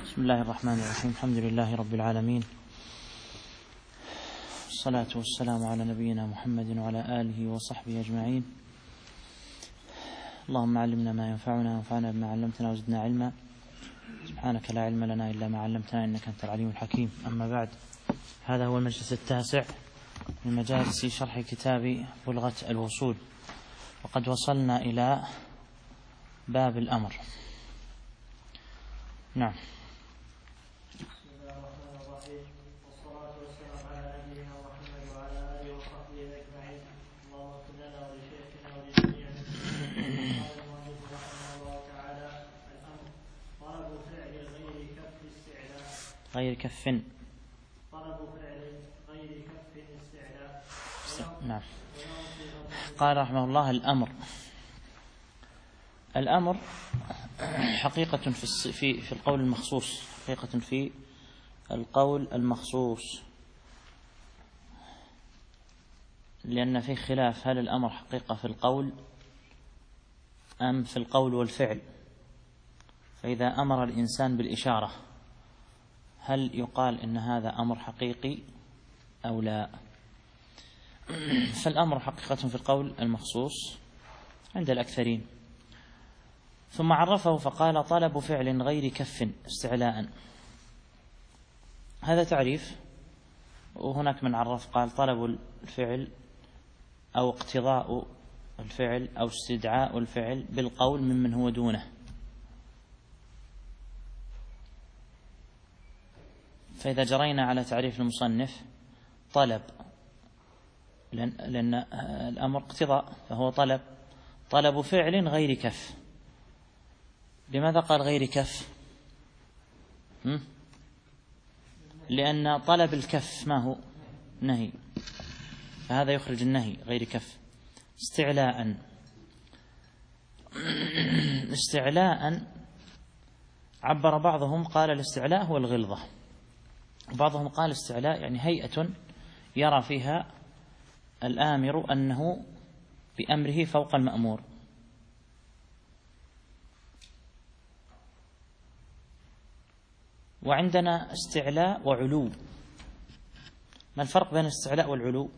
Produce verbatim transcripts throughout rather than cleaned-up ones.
بسم الله الرحمن الرحيم. الحمد لله رب العالمين، والصلاة والسلام على نبينا محمد وعلى آله وصحبه أجمعين. اللهم علمنا ما ينفعنا وانفعنا بما علمتنا وزدنا علما. سبحانك لا علم لنا إلا ما علمتنا إنك أنت العليم الحكيم. أما بعد، هذا هو المجلس التاسع من مجالس شرح كتاب بلغة الوصول، وقد وصلنا إلى باب الأمر. نعم. غير كف طلب فعل غير كف استعلاء. نعم. قال رحمه الله: الأمر. الأمر حقيقة في في في القول المخصوص، حقيقة في القول المخصوص، لأن في خلاف هل الأمر حقيقة في القول أم في القول والفعل. فإذا أمر الإنسان بالإشارة هل يقال إن هذا أمر حقيقي أو لا؟ فالأمر حقيقة في القول المخصوص عند الأكثرين. ثم عرفه فقال: طلب فعل غير كف استعلاء. هذا تعريف. وهناك من عرف قال: طلب الفعل أو اقتضاء الفعل أو استدعاء الفعل بالقول ممن هو دونه. فإذا جرينا على تعريف المصنف، طلب لأن, لأن الأمر اقتضاء، فهو طلب طلب فعل غير كف. لماذا قال غير كف؟ هم؟ لأن طلب الكف ما هو؟ نهي، فهذا يخرج النهي غير كف. استعلاء. استعلاء عبر بعضهم قال الاستعلاء هو الغلظة، بعضهم قال استعلاء يعني هيئة يرى فيها الآمر أنه بأمره فوق المأمور. وعندنا استعلاء وعلو. ما الفرق بين الاستعلاء والعلو؟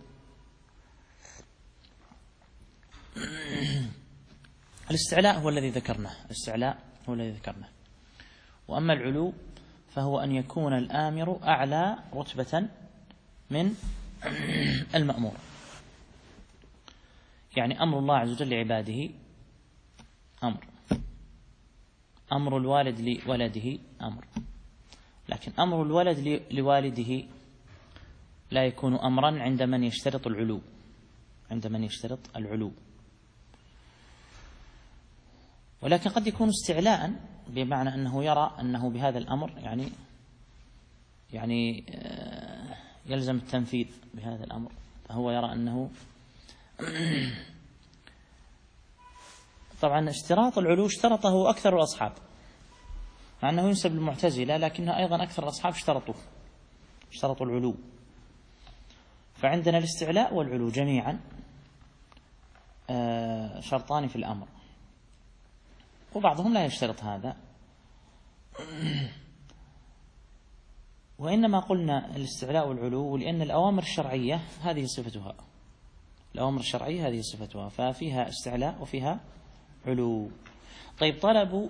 الاستعلاء هو الذي ذكرناه، الاستعلاء هو الذي ذكرناه. وأما العلو فهو أن يكون الآمر أعلى رتبة من المأمور. يعني أمر الله عز وجل لعباده أمر، أمر الوالد لولده أمر، لكن أمر الولد لوالده لا يكون أمرا عند من يشترط العلو، عند من يشترط العلو. ولكن قد يكون استعلاء بمعنى أنه يرى أنه بهذا الأمر يعني يعني يلزم التنفيذ بهذا الأمر، فهو يرى أنه طبعا اشتراط العلو اشترطه أكثر الأصحاب، مع أنه ينسب للمعتزلة، لكنه أيضا أكثر الأصحاب اشترطوه، اشترطوا العلو. فعندنا الاستعلاء والعلو جميعا شرطان في الأمر، وبعضهم لا يشترط هذا. وإنما قلنا الاستعلاء والعلو لأن الأوامر الشرعية هذه صفتها، الأوامر الشرعية هذه صفتها، ففيها استعلاء وفيها علو. طيب، طلب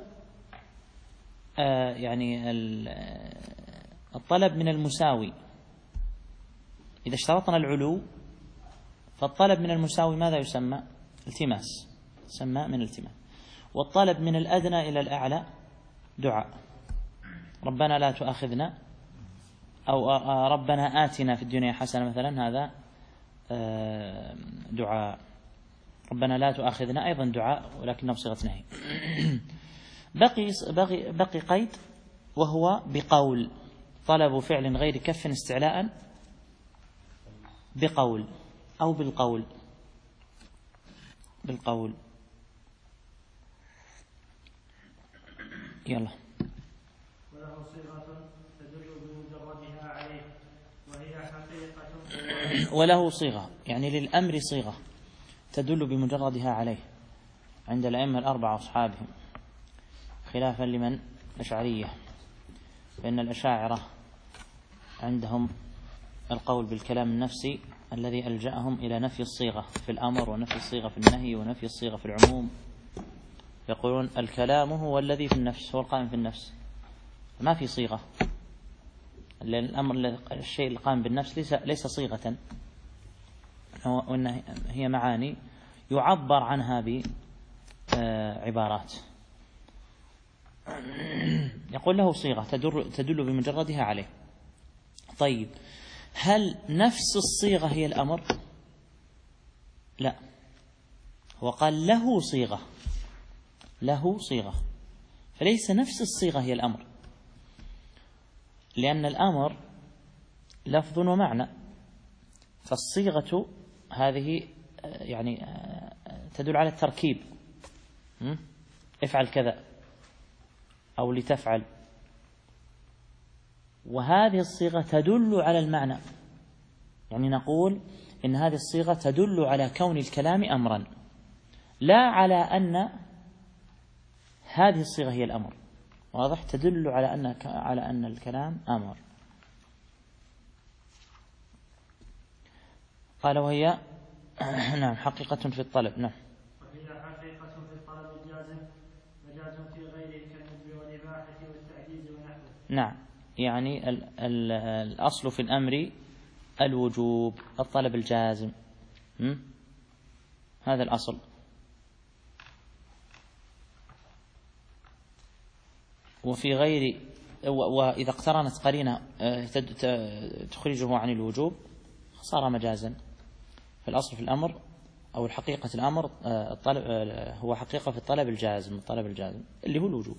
آه يعني الطلب من المساوي، إذا اشترطنا العلو فالطلب من المساوي ماذا يسمى؟ التماس، يسمى من التماس. والطلب من الأدنى إلى الأعلى دعاء، ربنا لا تؤاخذنا، أو ربنا آتنا في الدنيا حسنة مثلا، هذا دعاء. ربنا لا تؤاخذنا أيضا دعاء ولكنه بصيغة نهي. بقي بقي بقي قيد وهو بقول. طلب فعل غير كف استعلاء بقول أو بالقول، بالقول. يلا. وله صيغة تدل بمجردها عليه وهي حقيقة. وله صيغة يعني للأمر صيغة تدل بمجردها عليه عند الأئمة الأربعة أصحابهم، خلافا لمن؟ الأشعرية. فإن الأشاعرة عندهم القول بالكلام النفسي الذي ألجأهم إلى نفي الصيغة في الأمر ونفي الصيغة في النهي ونفي الصيغة في العموم. يقولون الكلام هو الذي في النفس، هو القائم في النفس، ما في صيغة، لأن الأمر الشيء القائم بالنفس ليس ليس صيغة، وإن هي معاني يعبر عنها بعبارات. يقول له صيغة تدل بمجردها عليه. طيب هل نفس الصيغة هي الأمر؟ لا، هو قال له صيغة، له صيغة، فليس نفس الصيغة هي الأمر، لأن الأمر لفظ ومعنى، فالصيغة هذه يعني تدل على التركيب، افعل كذا أو لتفعل، وهذه الصيغة تدل على المعنى، يعني نقول إن هذه الصيغة تدل على كون الكلام أمرا، لا على أن هذه الصيغة هي الأمر. واضح؟ تدل على أن على أن الكلام أمر. قال وهي نعم حقيقة في الطلب. نعم وهي حقيقة في الطلب الجازم، مجاز في غيره كالندب والإباحة والتعجيز ونحوه. نعم، يعني ال ال الأصل في الأمر الوجوب، الطلب الجازم، م? هذا الأصل. وفي غير، وإذا اقترنت قرينة تخرجه عن الوجوب صار مجازا. فالأصل في الأمر أو الحقيقة الأمر الطلب هو حقيقة في الطلب الجازم، الطلب الجازم اللي هو الوجوب.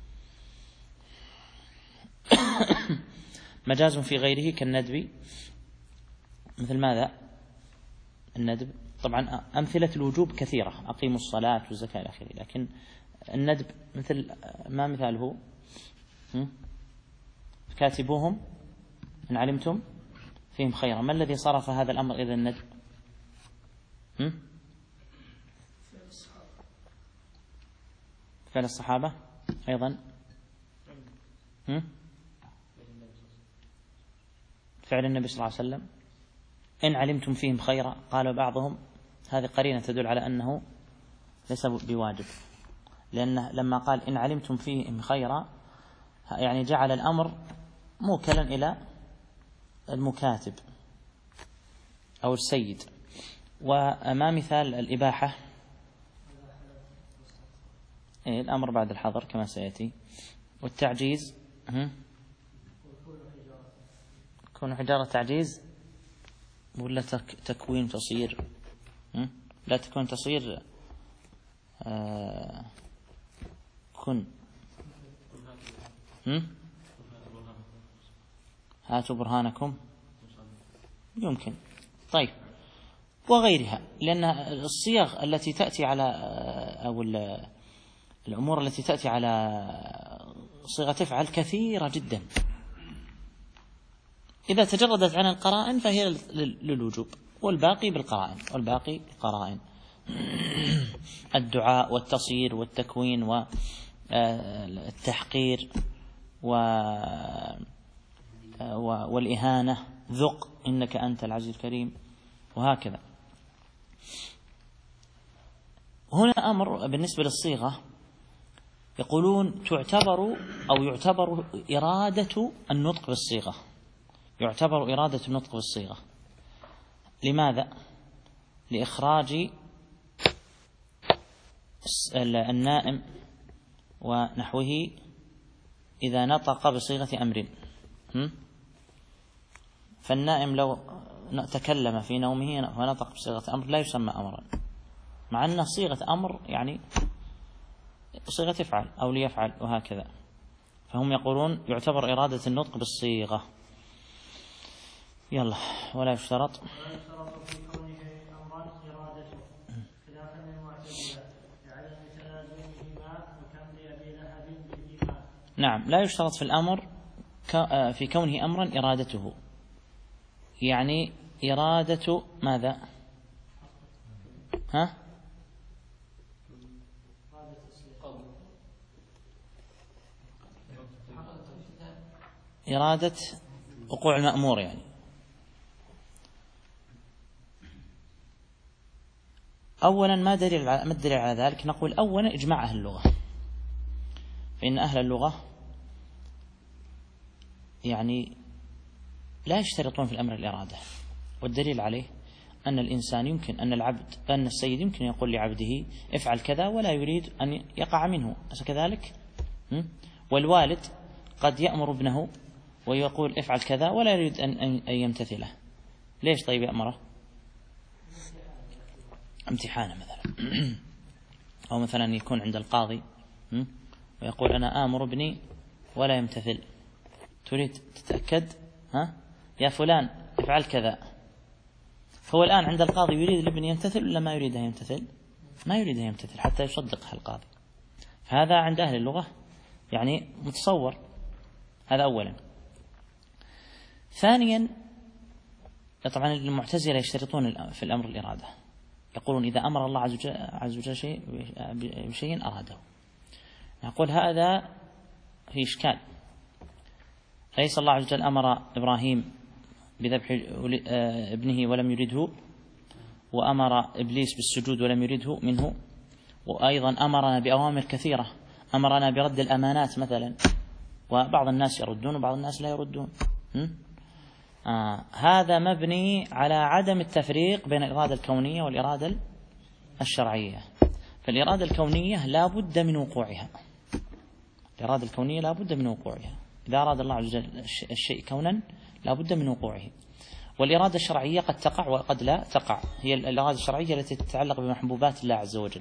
مجاز في غيره كالندب، مثل ماذا؟ الندب طبعا أمثلة الوجوب كثيرة، أقيموا الصلاة والزكاة إلى آخره، لكن الندب مثل ما مثاله؟ كاتبوهم إن علمتم فيهم خيرا. ما الذي صرف هذا الأمر إلى الندب؟ فعل الصحابة أيضا، فعل النبي صلى الله عليه وسلم. إن علمتم فيهم خيرا، قال بعضهم هذه قرينة تدل على أنه ليس بواجب، لأنه لما قال إن علمتم فيهم خيرا يعني جعل الأمر موكلا إلى المكاتب أو السيد. وما مثال الإباحة؟ إيه الأمر بعد الحظر كما سيأتي. والتعجيز كون حجارة تعجيز ولا تكوين تصير؟ لا تكون تصير آه كن هاتوا برهانكم يمكن. طيب وغيرها، لأن الصيغ التي تأتي على أو الأمور التي تأتي على صيغة تفعل كثيرة جدا، إذا تجردت عن القرائن فهي للوجوب، والباقي بالقرائن، والباقي بالقرائن. الدعاء والتصير والتكوين والتحقير والإهانة، ذق إنك أنت العزيز الكريم، وهكذا. هنا أمر بالنسبة للصيغة، يقولون تعتبر أو يعتبر إرادة النطق بالصيغة، يعتبر إرادة النطق بالصيغة. لماذا؟ لإخراج النائم ونحوه إذا نطق بصيغة أمر. فالنائم لو تكلم في نومه ونطق بصيغة أمر لا يسمى أمرا، مع أن صيغة أمر يعني صيغة يفعل أو ليفعل وهكذا. فهم يقولون يعتبر إرادة النطق بالصيغة. يلا ولا يشترط ولا يشترط في كونه أمرا إرادته، خلافا للمعتزلة لعدم تلازمهما وكم لأبي لهب بالإيمان. نعم، لا يشترط في الأمر في كونه أمرا إرادته، يعني إرادة ماذا؟ ها؟ إرادة وقوع المأمور يعني. أولا ما دليل ما الدليل على ذلك؟ نقول أولا إجماع أهل اللغة، فإن أهل اللغة يعني لا يشترطون في الأمر الإرادة، والدليل عليه أن الإنسان يمكن أن العبد أن السيد يمكن يقول لعبده افعل كذا ولا يريد أن يقع منه، أليس كذلك؟ والوالد قد يأمر ابنه ويقول افعل كذا ولا يريد أن يمتثله. ليش طيب يأمره؟ امتحانه مثلا. أو مثلا يكون عند القاضي ويقول أنا آمر ابني ولا يمتثل، تريد تتأكد؟ ها يا فلان افعل كذا. فهو الآن عند القاضي يريد الابن يمتثل ولا ما يريده يمتثل؟ ما يريده يمتثل حتى يصدقها القاضي. فهذا عند أهل اللغة يعني متصور. هذا أولا. ثانيا طبعا المعتزلة يشترطون في الأمر الإرادة، يقولون إذا أمر الله عز وجل شيء بشيء أراده. نقول هذا في إشكال. ليس الله عز وجل أمر إبراهيم بذبح ابنه ولم يرده، وأمر إبليس بالسجود ولم يرده منه، وأيضا أمرنا بأوامر كثيرة، أمرنا برد الأمانات مثلا، وبعض الناس يردون وبعض الناس لا يردون. آه هذا مبني على عدم التفريق بين الإرادة الكونية والإرادة الشرعية. فالإرادة الكونية لا بد من وقوعها، الإرادة الكونية لا بد من وقوعها. إذا أراد الله عز وجل الشيء كونا لا بد من وقوعه. والإرادة الشرعية قد تقع وقد لا تقع، هي الإرادة الشرعية التي تتعلق بمحبوبات الله عز وجل،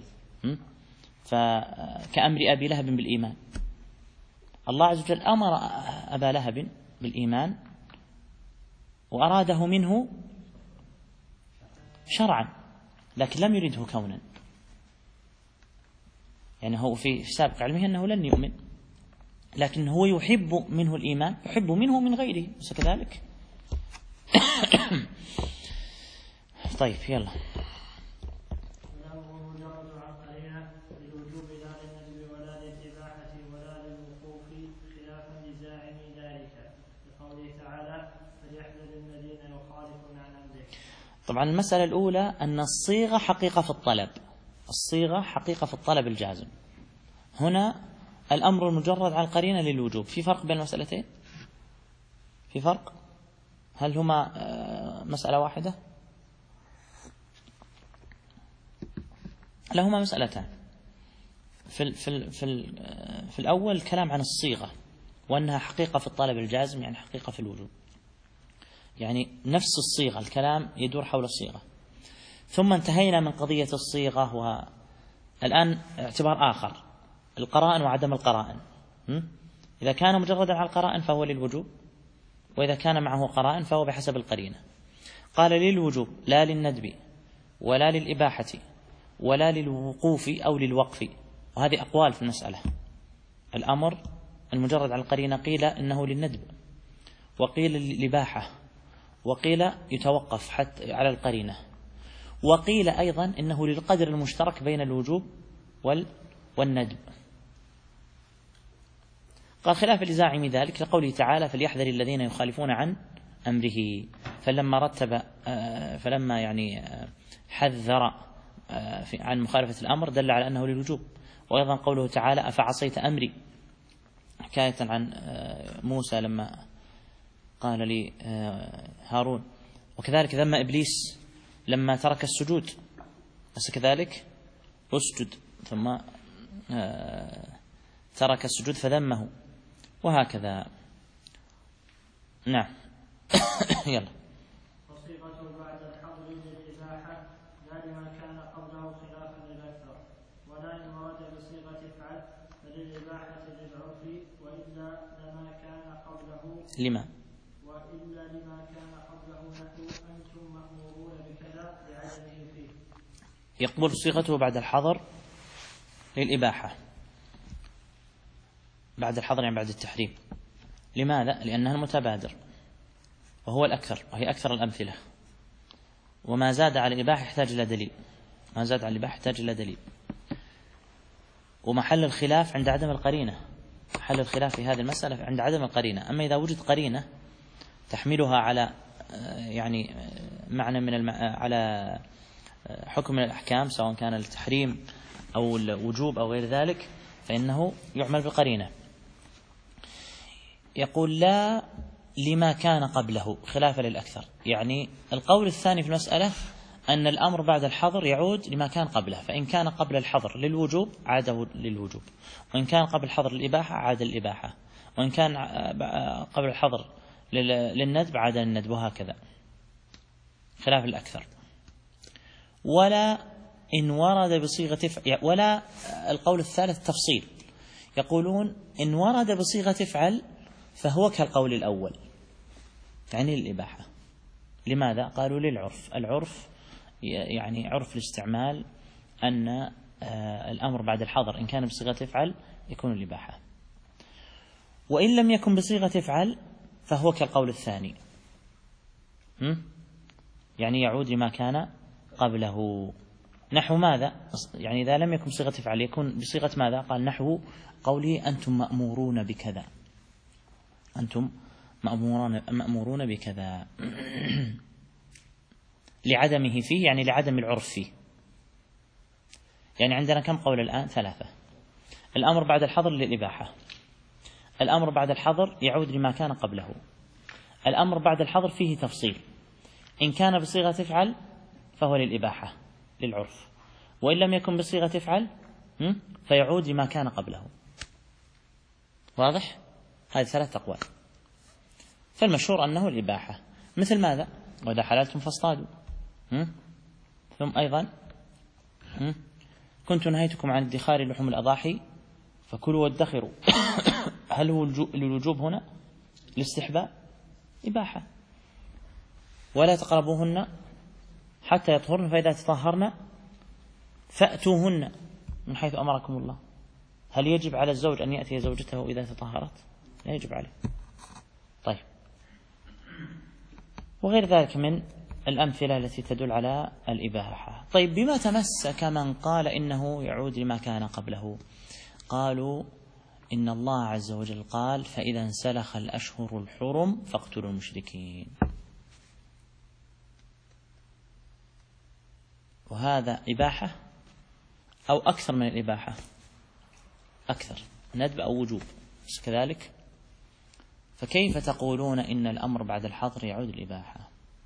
فكأمر أبي لهب بالإيمان. الله عز وجل أمر أبا لهب بالإيمان وأراده منه شرعا، لكن لم يرده كونا، يعني هو في سابق علمه أنه لن يؤمن، لكن هو يحب منه الإيمان، يحب منه من غيره، بس كذلك. طيب يلا. طبعا المسألة الأولى أن الصيغة حقيقة في الطلب، الصيغة حقيقة في الطلب الجازم. هنا الأمر المجرد على القرينة للوجوب. في فرق بين المسألتين؟ في فرق؟ هل هما مسألة واحدة؟ لهما مسألتان. في في في في الأول الكلام عن الصيغة وأنها حقيقة في الطلب الجازم، يعني حقيقة في الوجوب، يعني نفس الصيغة، الكلام يدور حول الصيغة. ثم انتهينا من قضية الصيغة، والآن اعتبار آخر، القرائن وعدم القرائن. إذا كان مجردا على القرائن فهو للوجوب، وإذا كان معه قرائن فهو بحسب القرينة. قال للوجوب لا للندب ولا للإباحة ولا للوقوف أو للوقف، وهذه أقوال في المسألة. الأمر المجرد على القرينة قيل إنه للندب، وقيل للإباحة، وقيل يتوقف حتى على القرينة، وقيل أيضا إنه للقدر المشترك بين الوجوب والندب. قال خلاف لزاعم ذلك لقوله تعالى فليحذر الذين يخالفون عن أمره، فلما رتب فلما يعني حذر عن مخالفة الأمر دل على أنه للوجوب. وأيضا قوله تعالى أفعصيت أمري، حكاية عن موسى لما قال لي هارون. وكذلك ذم إبليس لما ترك السجود، بس كذلك أسجد، ثم ترك السجود فذمه، وهكذا. نعم. يلا. وصيغته بعد الحظر للإباحة لا لما كان قبله خلافا للأكثر، ولا إن ورد بصيغة افعل فللإباحة للعرف، وإلا لما كان قبله لما وإلا لما كان قبله نحو أنتم مأمورون بكذا لعدمه فيه. يقبل صيغته بعد الحظر للإباحة، بعد الحظر يعني بعد التحريم. لماذا؟ لأنها المتبادر وهو الأكثر، وهي أكثر الأمثلة، وما زاد على الإباحة يحتاج إلى دليل، ما زاد على الإباحة يحتاج إلى دليل. ومحل الخلاف عند عدم القرينة، حل الخلاف في هذه المسألة عند عدم القرينة. أما إذا وجد قرينة تحملها على يعني معنى من الم... على حكم من الأحكام سواء كان التحريم أو الوجوب أو غير ذلك فإنه يعمل بقرينة. يقول لا لما كان قبله خلافا للأكثر، يعني القول الثاني في المسألة أن الأمر بعد الحظر يعود لما كان قبله، فإن كان قبل الحظر للوجوب عاده للوجوب، وإن كان قبل الحظر للإباحة عاد الإباحة، وإن كان قبل الحظر للندب عاد الندب، وهكذا خلاف الأكثر. ولا إن ورد بصيغة افعل، ولا القول الثالث تفصيل، يقولون إن ورد بصيغة افعل فهو كالقول الأول يعني للإباحة. لماذا؟ قالوا للعرف، العرف يعني عرف الاستعمال أن الأمر بعد الحظر إن كان بصيغة افعل يكون الإباحة، وإن لم يكن بصيغة افعل فهو كالقول الثاني، يعني يعود لما كان قبله. نحو ماذا؟ يعني إذا لم يكن بصيغة افعل يكون بصيغة ماذا؟ قال نحو قوله أنتم مأمورون بكذا، أنتم مأمورون مأمورون بكذا لعدمه فيه، يعني لعدم العرف فيه. يعني عندنا كم قول الآن؟ ثلاثة. الأمر بعد الحظر للإباحة، الأمر بعد الحظر يعود لما كان قبله، الأمر بعد الحظر فيه تفصيل، إن كان بصيغة افعل فهو للإباحة للعرف، وإن لم يكن بصيغة افعل فيعود لما كان قبله. واضح؟ هذه ثلاث أقوال. فالمشهور أنه الإباحة، مثل ماذا؟ وإذا حللتم فاصطادوا، ثم أيضا كنت نهيتكم عن ادخار لحوم الأضاحي فكلوا وادخروا. هل هو الوجوب هنا؟ الاستحباب؟ إباحة. ولا تقربوهن حتى يطهرن فإذا تطهرن فأتوهن من حيث أمركم الله. هل يجب على الزوج أن يأتي زوجته إذا تطهرت؟ لا يجب عليه. طيب، وغير ذلك من الأمثلة التي تدل على الإباحة. طيب، بما تمسك من قال إنه يعود لما كان قبله؟ قالوا إن الله عز وجل قال فإذا انسلخ الأشهر الحرم فاقتلوا المشركين، وهذا إباحة أو أكثر من الإباحة، أكثر ندب أو وجوب بس كذلك. فكيف تقولون إن الأمر بعد الحظر يعود الإباحة؟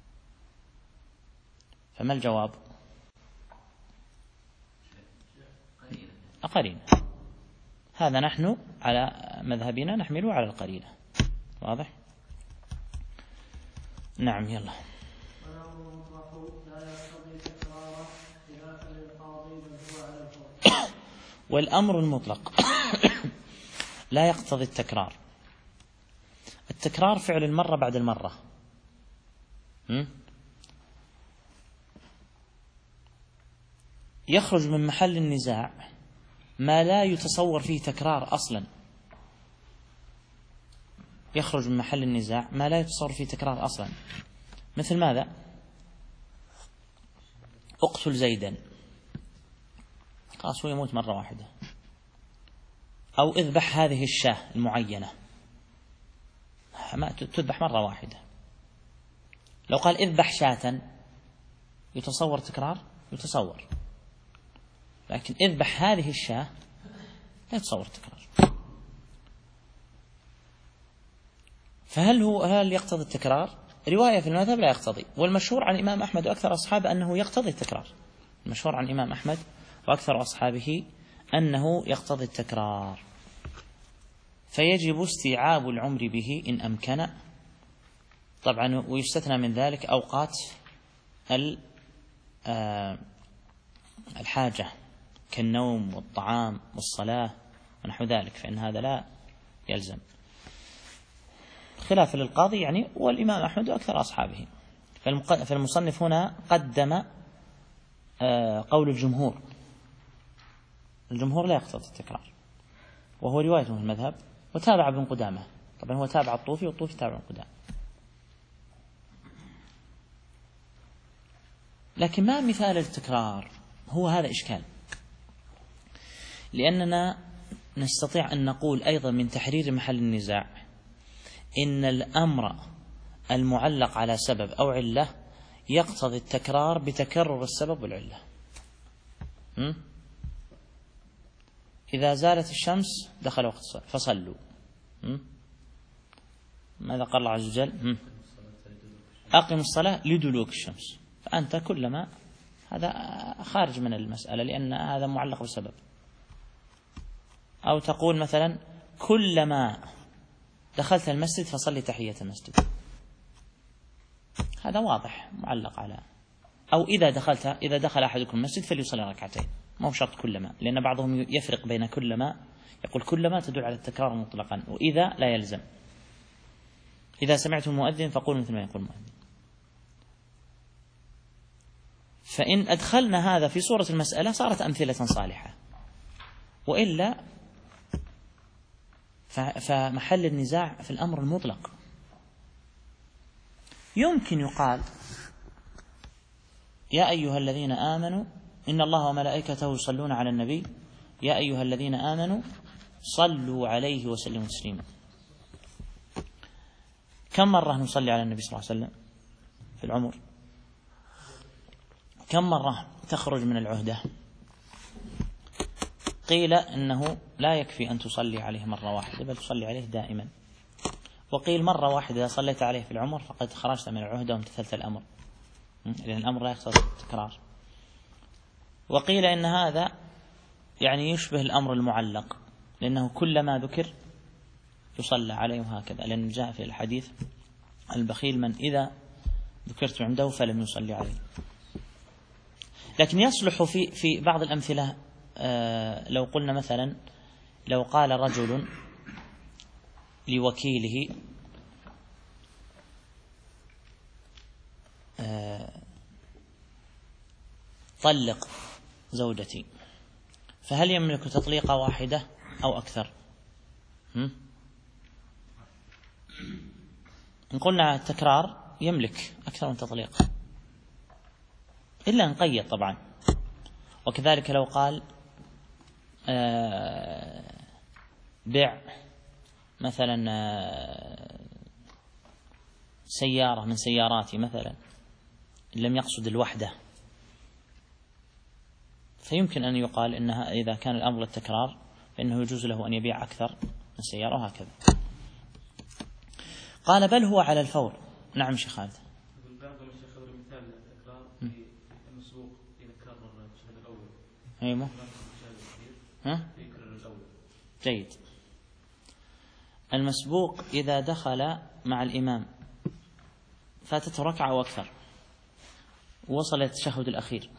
فما الجواب؟ قرينة. هذا نحن على مذهبنا نحمله على القرينة. واضح؟ نعم. يلا. والأمر المطلق لا يقتضي التكرار. التكرار فعل المرة بعد المرة، يخرج من محل النزاع ما لا يتصور فيه تكرار أصلا، يخرج من محل النزاع ما لا يتصور فيه تكرار أصلا. مثل ماذا؟ اقتل زيدا، خلاص هو يموت مرة واحدة. أو اذبح هذه الشاة المعينة، ما تذبح مرة واحدة. لو قال اذبح شاة يتصور تكرار؟ يتصور. لكن اذبح هذه الشاة لا يتصور تكرار. فهل هو هل يقتضي التكرار؟ رواية في المذهب لا يقتضي، والمشهور عن الإمام أحمد وأكثر أصحابه أنه يقتضي التكرار. المشهور عن الإمام أحمد وأكثر أصحابه أنه يقتضي التكرار، فيجب استيعاب العمر به إن أمكن. طبعا ويستثنى من ذلك أوقات الحاجة كالنوم والطعام والصلاة ونحو ذلك، فإن هذا لا يلزم، خلافا للقاضي يعني والإمام أحمد وأكثر أصحابه. فالمصنف هنا قدم قول الجمهور، الجمهور لا يقتضي التكرار، وهو رواية من المذهب، وتابع ابن قدامة. طبعا هو تابع الطوفي والطوفي تابع ابن قدامة. لكن ما مثال التكرار؟ هو هذا إشكال، لأننا نستطيع أن نقول أيضا من تحرير محل النزاع إن الأمر المعلق على سبب أو علة يقتضي التكرار بتكرر السبب والعلة. م? إذا زالت الشمس دخل وقت الصلاة فصلوا. م? ماذا قال الله عز وجل؟ أقم الصلاة لدلوك الشمس. فأنت كلما، هذا خارج من المسألة لأن هذا معلق بسبب. أو تقول مثلا كلما دخلت المسجد فصلي تحية المسجد، هذا واضح معلق على. أو إذا دخلت إذا دخل أحدكم المسجد فليصلي ركعتين، ما هو شرط كلما، لأن بعضهم يفرق بين كلما، يقول كلما تدل على التكرار مطلقا، وإذا لا يلزم. إذا سمعتم المؤذن فقولوا مثل ما يقول المؤذن. فإن أدخلنا هذا في صورة المسألة صارت أمثلة صالحة، وإلا فمحل النزاع في الأمر المطلق. يمكن يقال يا أيها الذين آمنوا إن الله وملائكته يصلون على النبي يا أيها الذين آمنوا صلوا عليه وسلموا تسليما. كم مرة نصلي على النبي صلى الله عليه وسلم في العمر؟ كم مرة تخرج من العهدة؟ قيل إنه لا يكفي أن تصلي عليه مرة واحدة بل تصلي عليه دائما، وقيل مرة واحدة إذا صليت عليه في العمر فقد خرجت من العهدة وامتثلت الأمر، لأن الأمر لا يقتضي التكرار. وقيل إن هذا يعني يشبه الأمر المعلق، لأنه كلما ذكر يصلى عليه وهكذا، لأن جاء في الحديث البخيل من إذا ذكرت عنده فلم يصلي عليه. لكن يصلح في في بعض الأمثلة، آه لو قلنا مثلا لو قال رجل لوكيله آه طلق زوجتي، فهل يملك تطليقة واحدة أو أكثر؟ هم؟ إن قلنا التكرار يملك أكثر من تطليق، إلا أن قيد طبعا. وكذلك لو قال آه بيع مثلا آه سيارة من سياراتي مثلا، لم يقصد الوحدة، فيمكن أن يقال إنها إذا كان الأمر التكرار فإنه يجوز له أن يبيع أكثر من سيارة وهكذا. قال بل هو على الفور. نعم شيخ خالد. أيوة. ها؟ جيد. المسبوق إذا دخل مع الإمام فاتته ركعة أو أكثر ووصل التشهد الأخير،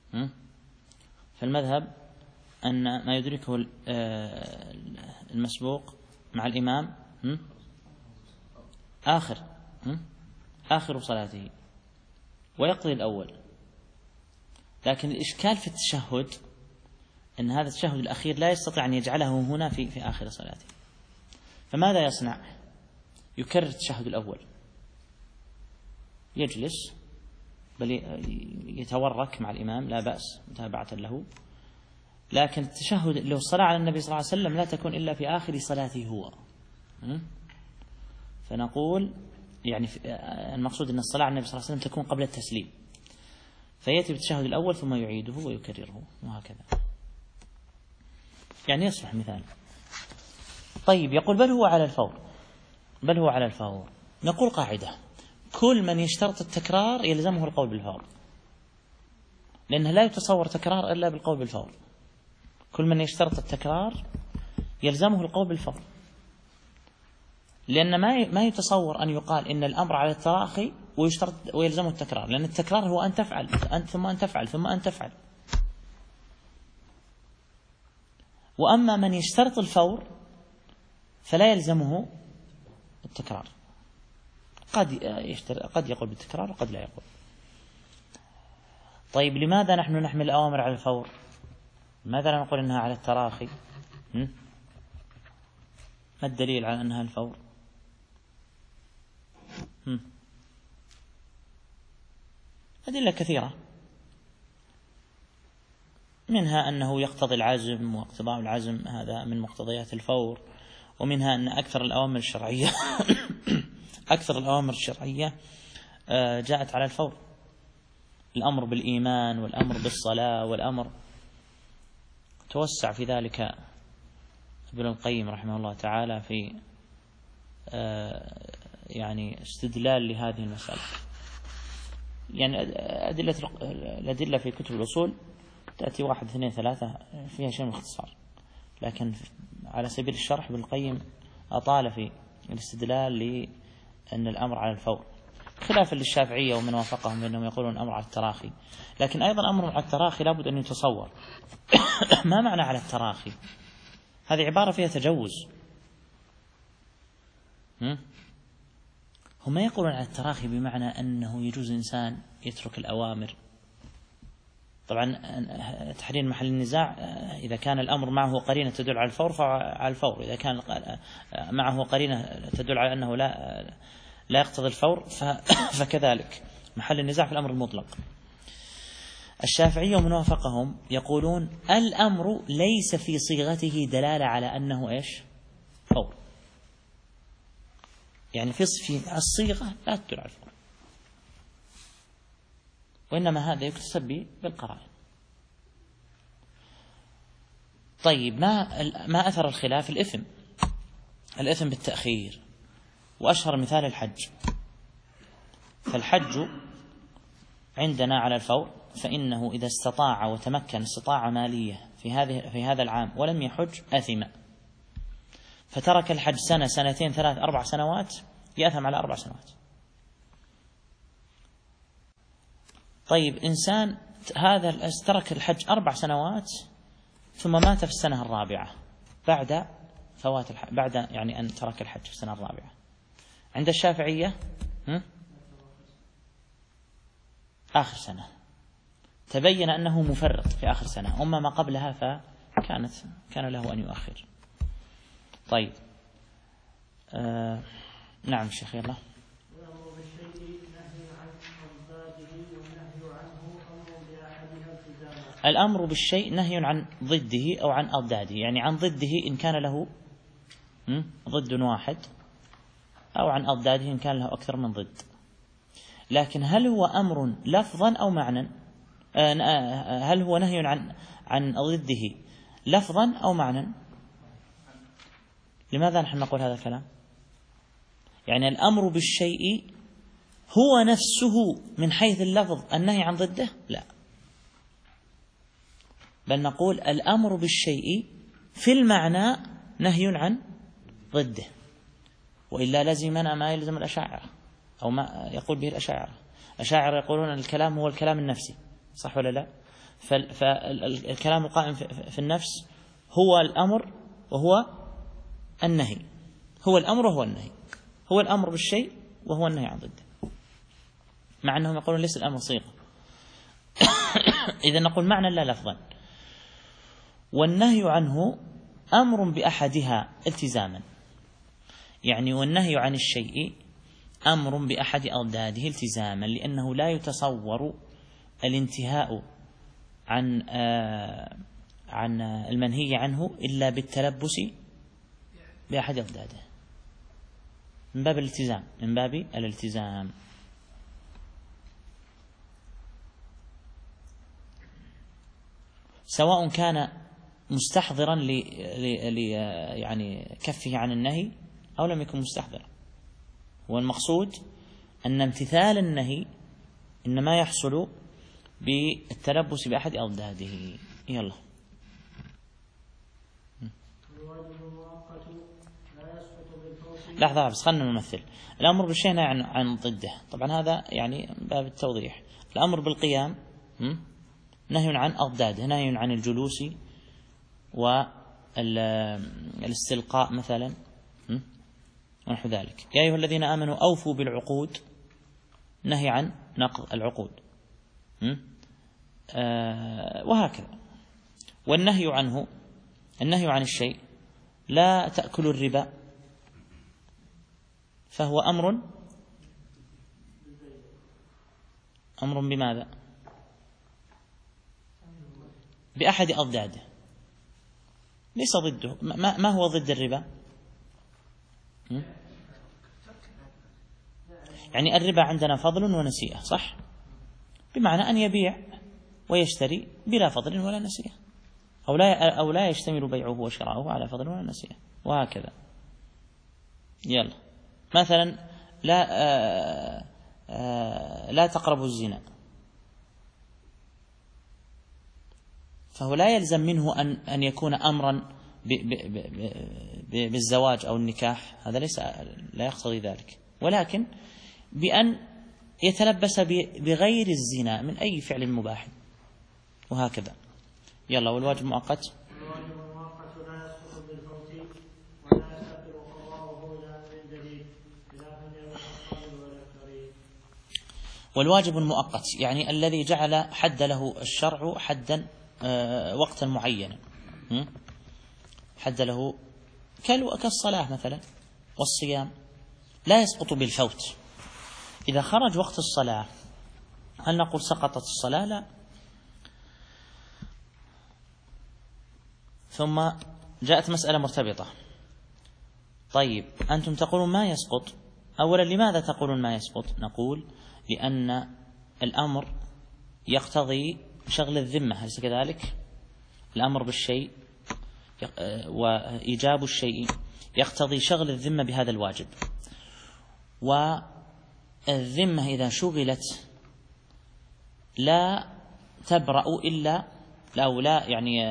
فالمذهب أن ما يدركه المسبوق مع الإمام آخر آخر صلاته ويقضي الأول. لكن الإشكال في التشهد أن هذا التشهد الأخير لا يستطيع أن يجعله هنا في في آخر صلاته، فماذا يصنع؟ يكرر التشهد الأول، يجلس بل يتورك مع الإمام لا بأس متابعة له، لكن التشهد لو الصلاة على النبي صلى الله عليه وسلم لا تكون إلا في آخر صلاته هو. فنقول يعني المقصود أن الصلاة على النبي صلى الله عليه وسلم تكون قبل التسليم، فيأتي بالتشهد الأول ثم يعيده ويكرره وهكذا، يعني يصلح مثال. طيب يقول بل هو على الفور، بل هو على الفور. نقول قاعدة: كل من يشترط التكرار يلزمه القول بالفور، لأنه لا يتصور تكرار إلا بالقول بالفور. كل من يشترط التكرار يلزمه القول بالفور، لأن ما ما يتصور أن يقال إن الأمر على التراخي ويشترط ويلزمه التكرار، لأن التكرار هو أن تفعل أنت ثم أن تفعل ثم أن تفعل. وأما من يشترط الفور فلا يلزمه التكرار، قد يشترط قد يقول بالتكرار وقد لا يقول. طيب لماذا نحن نحمل الأوامر على الفور؟ لماذا لا نقول إنها على التراخي؟ ما الدليل على أنها الفور؟ أدلة كثيرة. منها أنه يقتضي العزم، واقتضاء العزم هذا من مقتضيات الفور، ومنها أن أكثر الأوامر الشرعية أكثر الأوامر الشرعية جاءت على الفور، الأمر بالإيمان والأمر بالصلاة والأمر، توسع في ذلك ابن القيم رحمه الله تعالى في يعني استدلال لهذه المسألة. يعني أدلة الأدلة في كتب الأصول تأتي واحد اثنين ثلاثة فيها شيء من الاختصار، لكن على سبيل الشرح ابن القيم أطال في الاستدلال لأن الأمر على الفور، خلافا للشافعية ومن وافقهم بأنهم يقولون الأمر على التراخي. لكن أيضا أمر على التراخي لابد أن يتصور. ما معنى على التراخي؟ هذه عبارة فيها تجوز. هم ما يقولون على التراخي بمعنى أنه يجوز إنسان يترك الأوامر. طبعا تحرير محل النزاع إذا كان الأمر معه قرينة تدل على الفور فعلى الفور، إذا كان معه قرينة تدل على أنه لا لا يقتضي الفور فكذلك محل النزاع في الأمر المطلق. الشافعية ومن وافقهم يقولون الأمر ليس في صيغته دلالة على أنه إيش فور، يعني في الصيغة لا تدل على الفور، وإنما هذا يكتسب بالقرائن. طيب ما ما أثر الخلاف؟ الإثم الإثم بالتأخير، وأشهر مثال الحج. فالحج عندنا على الفور، فإنه إذا استطاع وتمكن استطاعة مالية في هذه في هذا العام ولم يحج أثم، فترك الحج سنة سنتين ثلاث أربع سنوات يأثم على أربع سنوات. طيب إنسان هذا ترك الحج أربع سنوات ثم مات في السنة الرابعة بعد فوات الحج، بعد يعني أن ترك الحج في السنة الرابعة، عند الشافعية آخر سنة، تبين أنه مفرط في آخر سنة، أما ما قبلها فكانت كان له أن يؤخر. طيب آه نعم شيخ الله. الأمر بالشيء نهي عن ضده أو عن أضداده، يعني عن ضده إن كان له ضد واحد، أو عن أضداده إن كان له أكثر من ضد. لكن هل هو أمر لفظا أو معنى؟ هل هو نهي عن عن ضده لفظا أو معنى؟ لماذا نحن نقول هذا الكلام؟ يعني الأمر بالشيء هو نفسه من حيث اللفظ النهي عن ضده؟ لا، بل نقول الأمر بالشيء في المعنى نهي عن ضده، وإلا لزمنا ما يلزم الأشاعرة أو ما يقول به الأشاعرة. الأشاعرة يقولون الكلام هو الكلام النفسي، صح ولا لا؟ فالكلام القائم في النفس هو الأمر وهو النهي، هو الأمر وهو النهي، هو الأمر بالشيء وهو النهي عن ضده، مع أنهم يقولون ليس الأمر صيغة. إذا نقول معنى لا لفظا. والنهي عنه أمر بأحدها التزاما، يعني والنهي عن الشيء أمر بأحد أضداده التزاما، لأنه لا يتصور الانتهاء عن آه عن المنهي عنه إلا بالتلبس بأحد أضداده، من باب الالتزام من باب الالتزام. سواء كان مستحضرا ل يعني كفه عن النهي أو لم يكن مستحضرا. والمقصود أن امتثال النهي إنما يحصل بالتلبس بأحد أضداده. يلا لحظة بس خلنا نمثل. الأمر بالشيء نهي عن, عن ضده، طبعا هذا يعني باب التوضيح. الأمر بالقيام نهي عن أضداده، نهي عن الجلوس والاستلقاء مثلا ونحو ذلك. يا أيها الذين آمنوا أوفوا بالعقود، نهي عن نقض العقود، آه وهكذا. والنهي عنه النهي عن الشيء لا تأكل الربا، فهو أمر أمر بماذا؟ بأحد أضداده ليس ضده. ما, ما هو ضد الربا؟ يعني الربا عندنا فضل ونسيئة، صح؟ بمعنى أن يبيع ويشتري بلا فضل ولا نسيئة، أو لا أو لا يشتمل بيعه وشراؤه على فضل ولا نسيئة، وهكذا. يلا مثلا لا آآ آآ لا تقربوا الزنا، فهو لا يلزم منه أن أن يكون أمرا بالزواج أو النكاح، هذا ليس لا يقتضي ذلك، ولكن بأن يتلبس بغير الزنا من أي فعل مباح، وهكذا. يلا والواجب المؤقت. الواجب المؤقت لا يسقط بالفوت ولا يستقر قضاؤه إلى أمر جديد خلافا للمفصل والأكثرين. والواجب المؤقت يعني الذي جعل حد له الشرع حدا آه وقتا معينا، حد له كالصلاة مثلا والصيام، لا يسقط بالفوت. إذا خرج وقت الصلاة هل نقول سقطت الصلاة؟ لا. ثم جاءت مسألة مرتبطة. طيب أنتم تقولون ما يسقط. أولا لماذا تقولون ما يسقط؟ نقول لأن الأمر يقتضي شغل الذمة، أليس كذلك؟ الأمر بالشيء وإيجاب الشيء يقتضي شغل الذمة بهذا الواجب، والذمة إذا شغلت لا تبرأ إلا أو لا يعني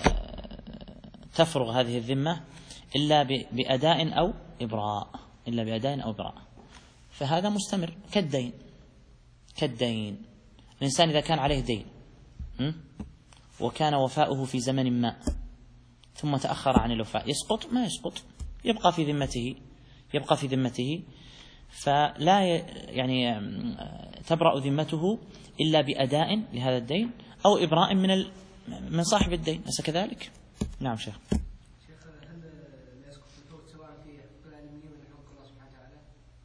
تفرغ هذه الذمة إلا بأداء أو إبراء، إلا بأداء أو إبراء، فهذا مستمر كالدين. كالدين الإنسان إذا كان عليه دين وكان وفاؤه في زمن ما ثم تأخر عن الوفاء، يسقط؟ ما يسقط، يبقى في ذمته، يبقى في ذمته، فلا يعني تبرأ ذمته إلا بأداء لهذا الدين أو إبراء من من صاحب الدين، أليس كذلك؟ نعم شيخ. شيخ هل لا يسقط الفوت سواء في حقوق الآدميين ولا حقوق الله سبحانه وتعالى؟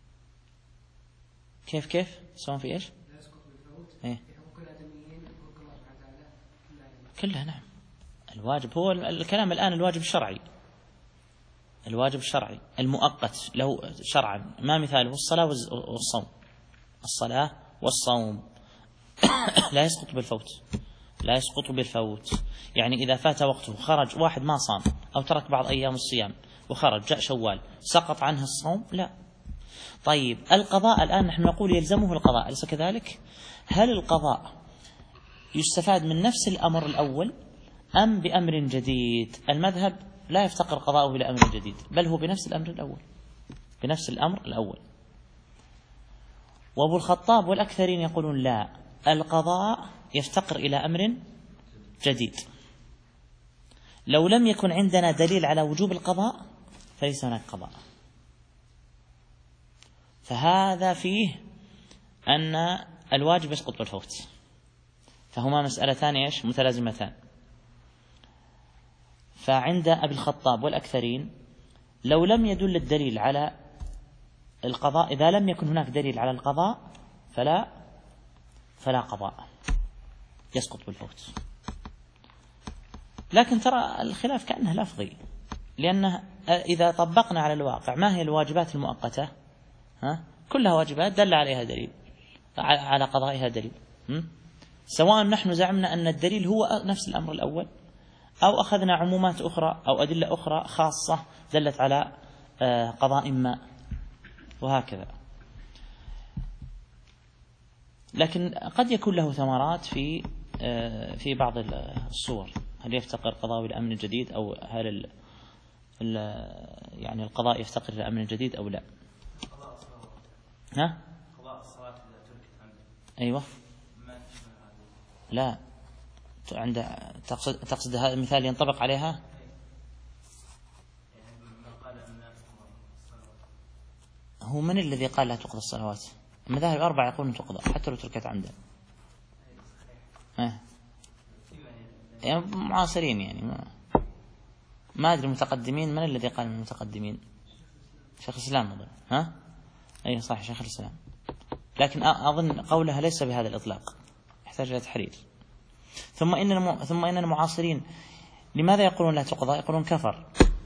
كيف كيف؟ سواء في إيش؟ لا يسقط الفوت إيه؟ في حقوق الآدميين وحقوق الله سبحانه وتعالى كلها. نعم. الواجب هو الكلام الآن الواجب الشرعي، الواجب الشرعي المؤقت له شرعا، ما مثاله؟ الصلاة والصوم. الصلاة والصوم لا يسقط بالفوت، لا يسقط بالفوت. يعني إذا فات وقته، خرج واحد ما صام أو ترك بعض أيام الصيام وخرج جاء شوال، سقط عنه الصوم؟ لا. طيب القضاء الآن نحن نقول يلزمه القضاء، أليس كذلك؟ هل القضاء يستفاد من نفس الأمر الأول أم بأمر جديد؟ المذهب لا يفتقر قضاؤه إلى أمر جديد، بل هو بنفس الأمر الأول، بنفس الأمر الأول. وأبو الخطاب والأكثرين يقولون لا، القضاء يفتقر إلى أمر جديد. لو لم يكن عندنا دليل على وجوب القضاء فليس هناك قضاء. فهذا فيه أن الواجب يسقط بالفوت، فهما مسألتان ايش متلازمتان. فعند أبي الخطاب والأكثرين لو لم يدل الدليل على القضاء، إذا لم يكن هناك دليل على القضاء فلا فلا قضاء، يسقط بالفوت. لكن ترى الخلاف كأنه لفظي، لأنه إذا طبقنا على الواقع ما هي الواجبات المؤقتة؟ ها؟ كلها واجبات دل عليها دليل، على قضائها دليل، سواء نحن زعمنا أن الدليل هو نفس الأمر الأول أو أخذنا عمومات أخرى أو أدلة أخرى خاصة دلت على قضاء ما، وهكذا. لكن قد يكون له ثمرات في في بعض الصور. هل يفتقر قضاء إلى أمر جديد، أو هل ال ال يعني القضاء يفتقر إلى أمر جديد أو لا؟ ها؟ قضاء الصلاة إذا تركت عنده. أيوة. لا، عند تقصد تقصد هذا المثال ينطبق عليها؟ هو من الذي قال لا تقضى الصلوات؟ المذاهب الأربعة يقولون تقضى حتى لو تركت عمدا. يعني معاصرين، يعني ما ما أدري المتقدمين من الذي قال من المتقدمين؟ شيخ الإسلام أظن. ها؟ أي صح، شيخ الإسلام. لكن أظن قولها ليس بهذا الإطلاق، يحتاج إلى تحرير. ثم إن ثم إن المعاصرين لماذا يقولون لا تقضى؟ يقولون كفر،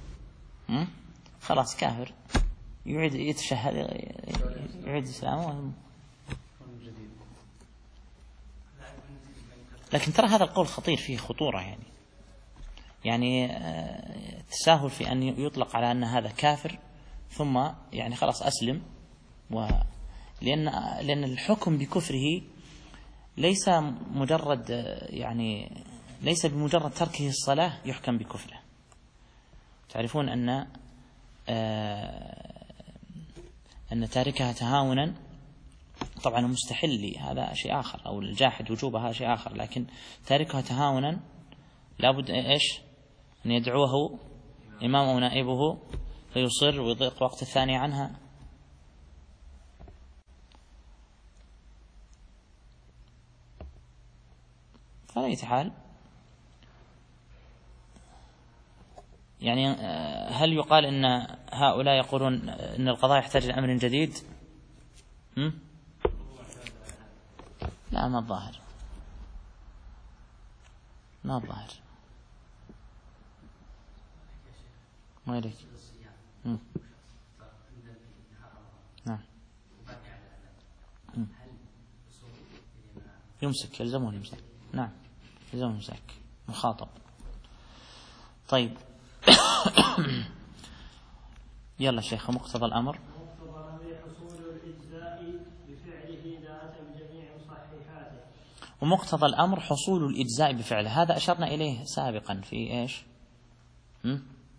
خلاص كافر، يعيد يتشهد يعيد إسلامه. لكن ترى هذا القول خطير، فيه خطورة، يعني يعني التساهل في أن يطلق على أن هذا كافر ثم يعني خلاص أسلم، و لأن لأن الحكم بكفره ليس مجرد يعني ليس بمجرد تركه الصلاة يحكم بكفره. تعرفون أن أن تاركها تهاونا طبعا مستحل هذا شيء آخر، أو الجاحد وجوبها شيء آخر، لكن تاركها تهاونا لابد إيش أن يدعوه إمام أو نائبه فيصر ويضيق وقت الثاني عنها. على أي حال يعني هل يقال أن هؤلاء يقولون أن القضاء يحتاج لأمر جديد؟ هم؟ لا، ما الظاهر، ما الظاهر ما يليك. نعم. يمسك، يلزمه يمسك. نعم يلزمه يمسك، مخاطب. طيب يلا شيخ، مقتضى الأمر مقتضى الأمر حصول الإجزاء بفعله إذا أتى بجميع مصححاته. ومقتضى الأمر حصول الإجزاء بفعله، هذا أشرنا إليه سابقا في إيش؟ هم؟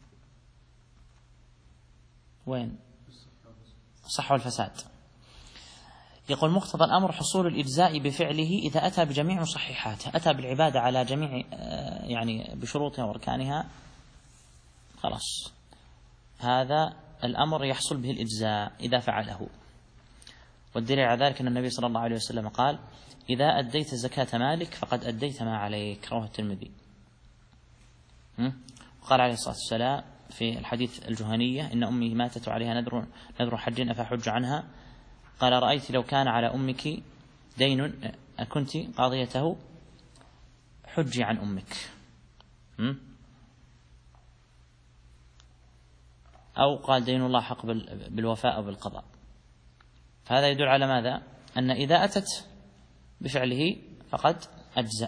وين؟ الصحة والفساد. يقول مقتضى الأمر حصول الإجزاء بفعله إذا أتى بجميع مصححاته، أتى بالعبادة على جميع يعني بشروطها وأركانها، خلاص هذا الأمر يحصل به الإجزاء إذا فعله. والدليل على ذلك أن النبي صلى الله عليه وسلم قال: إذا أديت زكاة مالك فقد أديت ما عليك، رواه الترمذي. وقال عليه الصلاة والسلام في الحديث الجهنية: إن أمي ماتت وعليها نذر نذر حج أفحج عنها؟ قال: رأيت لو كان على أمك دين أكنت قاضيته حجي عن أمك. أو قال: دين الله حق بالوفاء أو بالقضاء. فهذا يدل على ماذا؟ أن إذا أتت بفعله فقد أجزأ.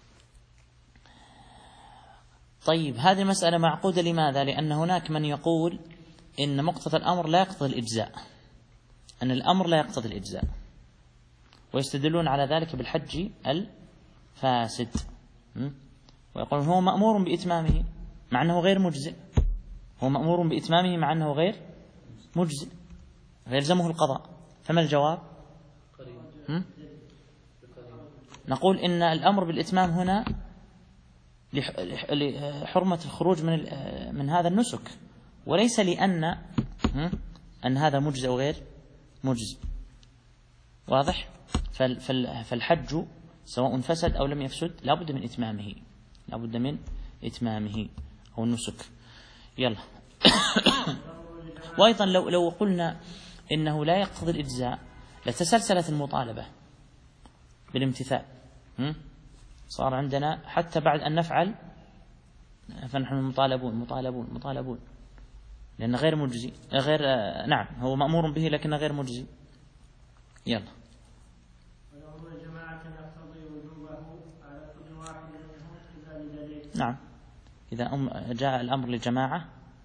طيب هذه المسألة معقودة، لماذا؟ لأن هناك من يقول إن مقتضى الأمر لا يقتضي الإجزاء، أن الأمر لا يقتضي الإجزاء، ويستدلون على ذلك بالحج الفاسد، ويقولون هو مأمور بإتمامه مع أنه غير مجزئ، هو مأمور بإتمامه مع أنه غير مجزئ، فيلزمه القضاء. فما الجواب؟ نقول إن الأمر بالإتمام هنا لحرمة الخروج من من هذا النسك، وليس لأن أن هذا مجزئ وغير مجزئ. واضح؟ فالحج سواء فسد أو لم يفسد لا بد من إتمامه، لا بد من إتمامه أو النسك. يلا وأيضا لو لو قلنا إنه لا يقتضي الإجزاء لتسلسلت المطالبة بالامتثال، صار عندنا حتى بعد أن نفعل فنحن مطالبون مطالبون مطالبون لأنه غير مجزي، غير نعم هو مأمور به لكنه غير مجزي. يلا. نعم إذا جاء الأمر لجماعة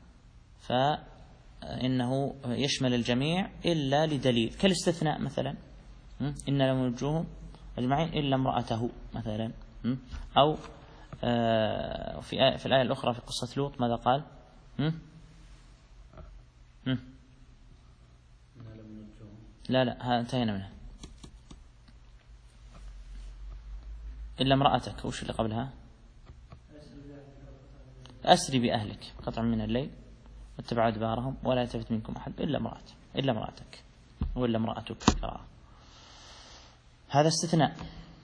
فإنه يشمل الجميع إلا لدليل، كالاستثناء مثلا: إن لم يوجوهم أجمعين إلا امرأته مثلا. أو في في الآية الأخرى في قصة لوط ماذا قال؟ لا لا انتهينا منها. إلا امرأتك، وش اللي قبلها؟ أسري بأهلك قطع من الليل واتبعوا أدبارهم ولا يلتفت منكم أحد إلا امرأتك إلا امرأتك وإلا امرأتك. هذا استثناء.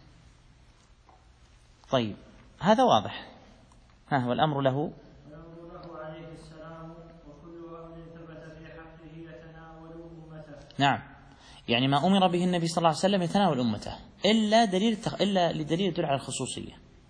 طيب هذا واضح. ها والأمر له عليه السلام وكل أمر ثبت في حقه يتناول أمته. نعم، يعني ما أمر به النبي صلى الله عليه وسلم يتناول أمته إلا دليل التخ... إلا لدليل يدل على الخصوصية.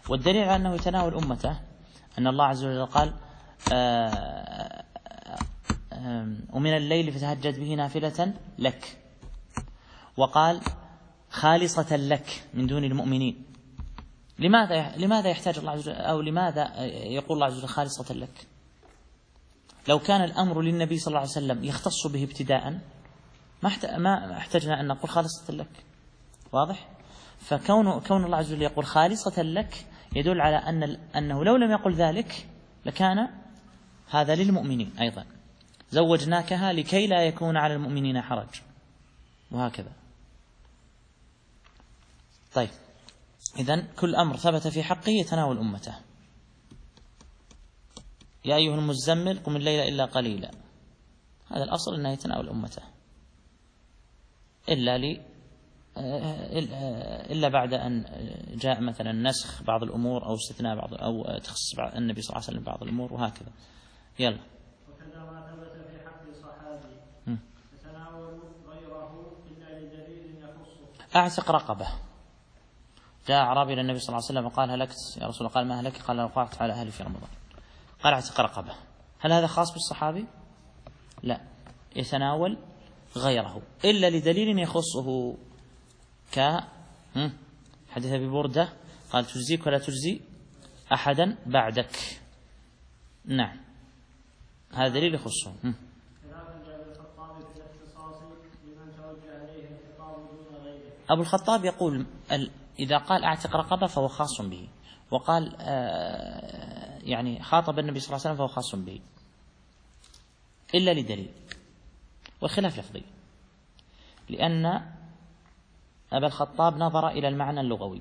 والدليل على أنه يتناول أمته أن الله عز وجل قال آه ومن الليل فتهجد به نافلة لك، وقال خالصة لك من دون المؤمنين. لماذا لماذا يحتاج الله عز وجل أو لماذا يقول الله عز وجل خالصة لك؟ لو كان الأمر للنبي صلى الله عليه وسلم يختص به ابتداء ما ما احتجنا أن نقول خالصة لك. واضح؟ فكون كون الله عز وجل يقول خالصة لك يدل على أن أنه لو لم يقل ذلك لكان هذا للمؤمنين أيضا، زوجناكها لكي لا يكون على المؤمنين حرج، وهكذا. طيب، إذن كل أمر ثبت في حقه يتناول أمته. يا أيها المزمل قم الليل إلا قليلا، هذا الأصل أنه يتناول أمته، إلا لي إلا بعد أن جاء مثلا نسخ بعض الأمور أو استثناء بعض أو تخصص النبي صلى الله عليه وسلم بعض الأمور، وهكذا. يلا. وكذا ما ثبت في حق الصحابي يتناول غيره إلا لدليل يخصه. أعتق رقبة. جاء أعرابي إلى النبي صلى الله عليه وسلم وقال هلكت يا رسول الله، قال ما هلك؟ قال وقعت على أهلي في رمضان. قال أعتق رقبة. هل هذا خاص بالصحابي؟ لا، يتناول غيره إلا لدليل يخصه، ك حديث أبي بردة قال تجزيك ولا تجزي أحدا بعدك. نعم، هذا دليل يخصه. أبو الخطاب يقول إذا قال أعتق رقبة فهو خاص به، وقال آه يعني خاطب النبي صلى الله عليه وسلم فهو خاص به إلا لدليل، والخلاف لفظي، لأن أبا الخطاب نظر إلى المعنى اللغوي،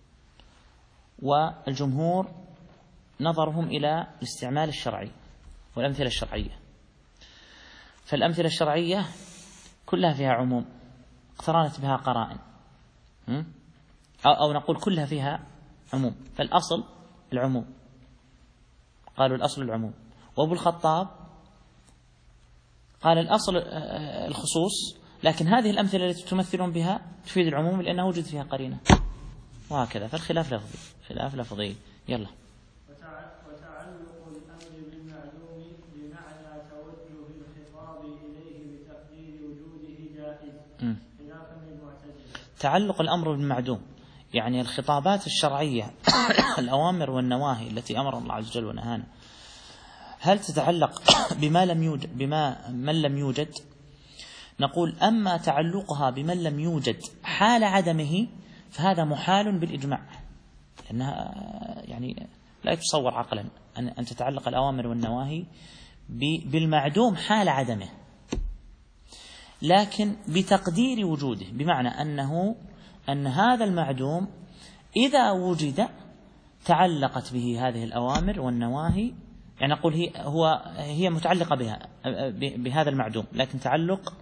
والجمهور نظرهم إلى الاستعمال الشرعي والأمثلة الشرعية. فالأمثلة الشرعية كلها فيها عموم اقترنت بها قرائن، أو نقول كلها فيها عموم، فالأصل العموم، قالوا الأصل العموم. وأبو الخطاب قال الأصل الخصوص، لكن هذه الأمثلة التي تمثلون بها تفيد العموم لأنه وجد فيها قرينة، وهكذا. فالخلاف لفظي، خلاف لفظي. يلا. وتعلق الأمر بالمعلوم بمعنى توجه الخطاب إليه بتقدير وجوده جائز خلافا للمعتزلة. تعلق الأمر بالمعدوم يعني الخطابات الشرعية الأوامر والنواهي التي أمر الله عز وجل ونهانا، هل تتعلق بما لم يوجد بما من لم يوجد؟ نقول أما تعلقها بمن لم يوجد حال عدمه فهذا محال بالإجماع، لأنها يعني لا يتصور عقلا أن تتعلق الأوامر والنواهي بالمعدوم حال عدمه، لكن بتقدير وجوده، بمعنى أنه أن هذا المعدوم إذا وجد تعلقت به هذه الأوامر والنواهي، يعني نقول هي هو هي متعلقة بها بهذا المعدوم، لكن تعلق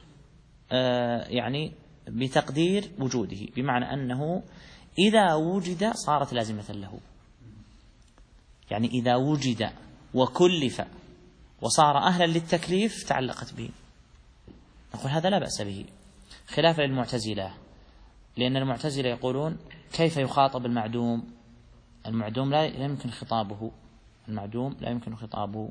يعني بتقدير وجوده، بمعنى أنه إذا وجد صارت لازمة له، يعني إذا وجد وكلف وصار أهلا للتكليف تعلقت به. نقول هذا لا بأس به، خلافا للمعتزلة، لأن المعتزلة يقولون كيف يخاطب المعدوم؟ المعدوم لا يمكن خطابه، المعدوم لا يمكن خطابه.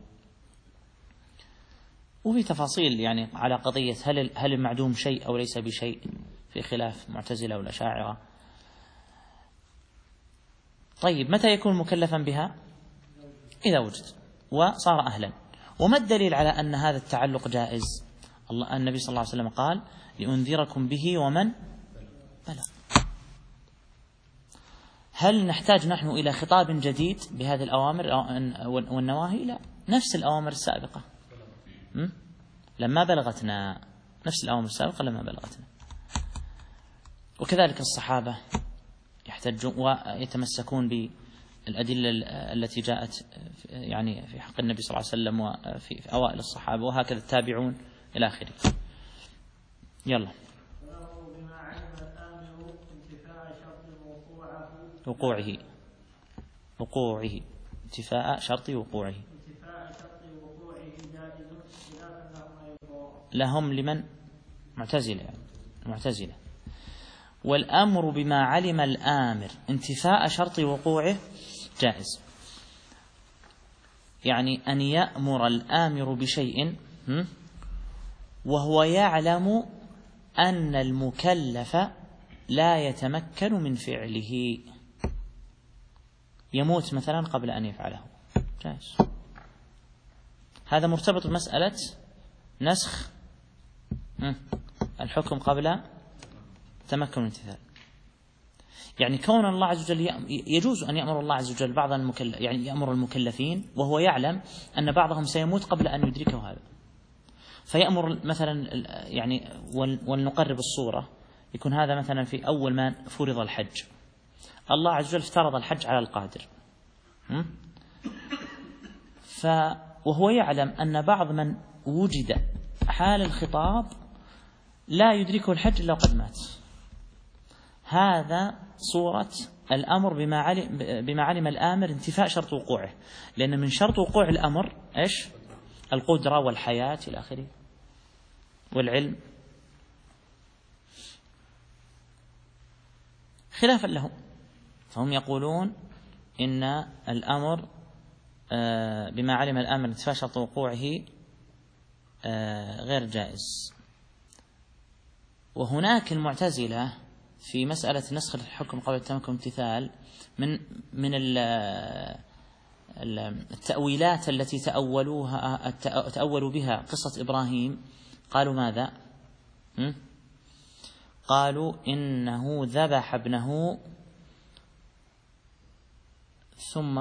وفي تفاصيل يعني على قضية هل هل المعدوم شيء أو ليس بشيء، في خلاف معتزلة والأشاعرة. طيب، متى يكون مكلفا بها؟ إذا وجد وصار أهلا. وما الدليل على أن هذا التعلق جائز؟ الله النبي صلى الله عليه وسلم قال لأنذركم به ومن بلغ. هل نحتاج نحن إلى خطاب جديد بهذه الأوامر والنواهي؟ لا، نفس الأوامر السابقة لما بلغتنا، نفس الأوامر السابقة لما بلغتنا. وكذلك الصحابة يحتجون ويتمسكون بالأدلة التي جاءت يعني في حق النبي صلى الله عليه وسلم وفي أوائل الصحابة، وهكذا التابعون إلى آخره. يلا. وقوعه وقوعه انتفاء شرط وقوعه لهم لمن معتزلة يعني المعتزلة. والأمر بما علم الآمر انتفاء شرط وقوعه جائز. يعني أن يأمر الآمر بشيء وهو يعلم أن المكلف لا يتمكن من فعله، يموت مثلا قبل أن يفعله، جائز. هذا مرتبط بمسألة نسخ الحكم قبل تمكن الامتثال. يعني كون الله عز وجل يجوز أن يأمر الله عز وجل بعض المكلف، يعني يأمر المكلفين وهو يعلم أن بعضهم سيموت قبل أن يدركه هذا، فيأمر مثلا، يعني ولنقرب الصورة، يكون هذا مثلا في أول ما فرض الحج، الله عز وجل افترض الحج على القادر، ف وهو يعلم أن بعض من وجد حال الخطاب لا يدركه الحج إلا وقد مات. هذا صورة الأمر بما علم, بما علم الآمر انتفاء شرط وقوعه، لأن من شرط وقوع الأمر إيش؟ القدرة والحياة إلى آخره والعلم، خلافا لهم، فهم يقولون إن الأمر بما علم الآمر انتفاء شرط وقوعه غير جائز. وهناك المعتزلة في مسألة نسخ الحكم قبل تمكن امتثال من من التأويلات التي تأولوها تأولوا بها قصة إبراهيم. قالوا ماذا؟ قالوا إنه ذبح ابنه ثم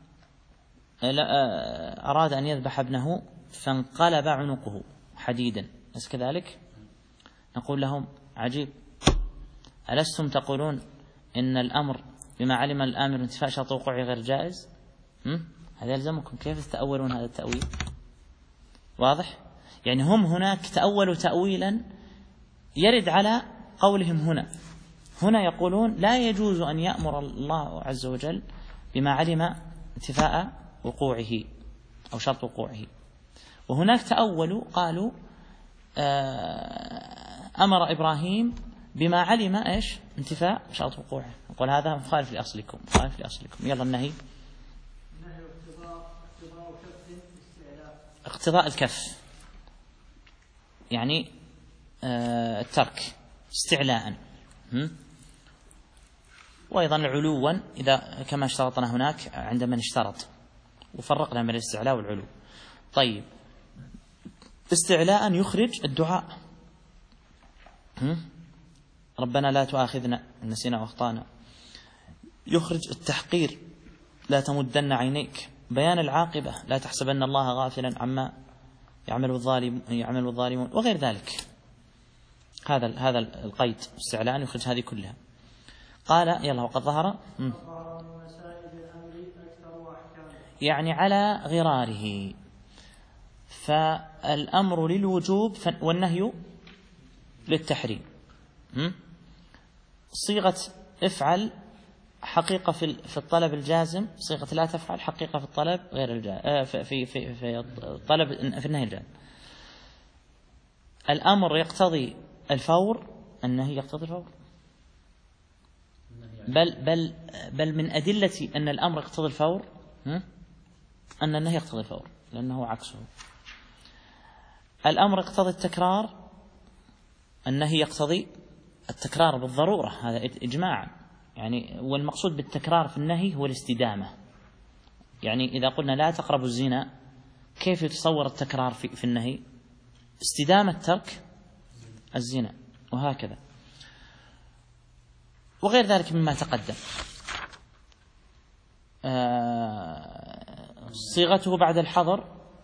أراد أن يذبح ابنه فانقلب عنقه حديدا، أليس كذلك؟ نقول لهم عجيب، ألستم تقولون إن الأمر بما علم الآمر انتفاء شرط وقوعه غير جائز؟ هذا يلزمكم، كيف تتأولون هذا التأويل؟ واضح؟ يعني هم هناك تأولوا تأويلا يرد على قولهم هنا. هنا يقولون لا يجوز أن يأمر الله عز وجل بما علم انتفاء وقوعه أو شرط وقوعه، وهناك تأولوا قالوا أمر إبراهيم بما علم إيش؟ انتفاء شرط وقوعه. نقول هذا مخالف لأصلكم، مخالف لأصلكم. يلا النهي، اقتضاء الكف، يعني الترك استعلاء، وأيضا علوا إذا كما اشترطنا هناك عند من اشترط، وفرقنا بين الاستعلاء والعلو. طيب، استعلاء يخرج الدعاء، ربنا لا تؤاخذنا إن نسينا وأخطأنا، يخرج التحقير، لا تمدن عينيك، بيان العاقبة، لا تحسبن الله غافلا عما يعمل الظالم يعمل الظالمون، وغير ذلك. هذا هذا القيد استعلاء يخرج هذه كلها. قال يلا وقد ظهر يعني على غراره، فالأمر للوجوب والنهي للتحريم. صيغة افعل حقيقة في الطلب الجازم، صيغة لا تفعل حقيقة في الطلب غير الجازم، في في في الطلب في النهي الجازم. الأمر يقتضي الفور، النهي يقتضي الفور، بل بل بل من أدلة أن الأمر يقتضي الفور أن النهي يقتضي الفور، لأنه عكسه. الأمر يقتضي التكرار، النهي يقتضي التكرار بالضرورة، هذا إجماعا. يعني والمقصود بالتكرار في النهي هو الاستدامة. يعني إذا قلنا لا تقربوا الزنا، كيف يتصور التكرار في, في النهي؟ استدامة ترك الزنا، وهكذا وغير ذلك مما تقدم. آه صيغته بعد الحظر،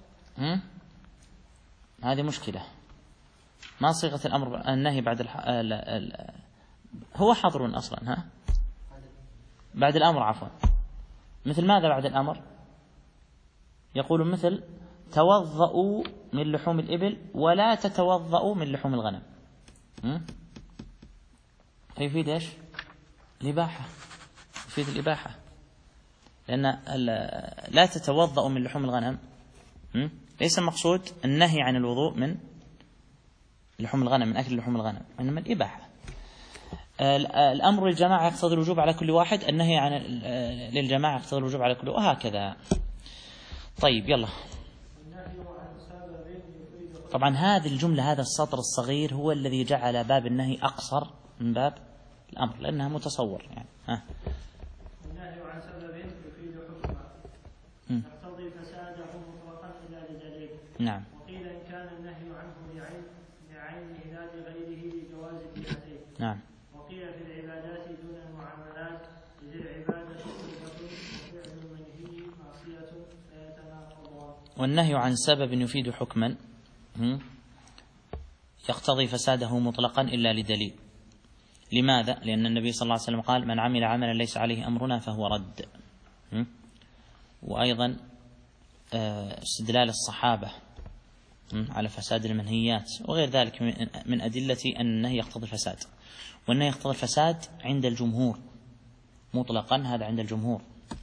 هذه مشكلة. ما صيغة الأمر النهي بعد الح... ال... ال... هو حظر أصلا، ها بعد الأمر عفوا. مثل ماذا بعد الأمر؟ يقول مثل توضؤوا من لحوم الإبل ولا تتوضؤوا من لحوم الغنم. فيفيد إيش؟ الإباحة، يفيد الإباحة، لأن لا تتوضؤوا من لحوم الغنم ليس المقصود النهي عن الوضوء من لحوم الغنم، من أكل لحوم الغنم، إنما الإباحة. الأمر للجماعة يقتضي الوجوب على كل واحد، النهي عن للجماعة يقتضي الوجوب على كل، وهكذا. طيب يلا. طبعا هذه الجملة، هذا السطر الصغير هو الذي جعل باب النهي أقصر من باب الأمر، لأنها متصور يعني. ها. النهي عن سبب يفيد حكما يقتضي فساده مطلقا إلا لدليل. نعم. وقيل إن كان النهي عنه لعين لعينه لا لغيره لجواز الجهتين. نعم. وقيل في العبادات دون المعاملات إذ العبادة قربة وفعل المنهي معصية فيتناقضان. والنهي عن سبب يفيد حكما يقتضي فساده مطلقا إلا لدليل. لماذا؟ لأن النبي صلى الله عليه وسلم قال: من عمل عملا ليس عليه أمرنا فهو رد. وأيضا استدلال الصحابة على فساد المنهيات وغير ذلك من أدلة أن النهي يقتضي الفساد، والنهي يقتضي الفساد عند الجمهور مطلقا، هذا عند الجمهور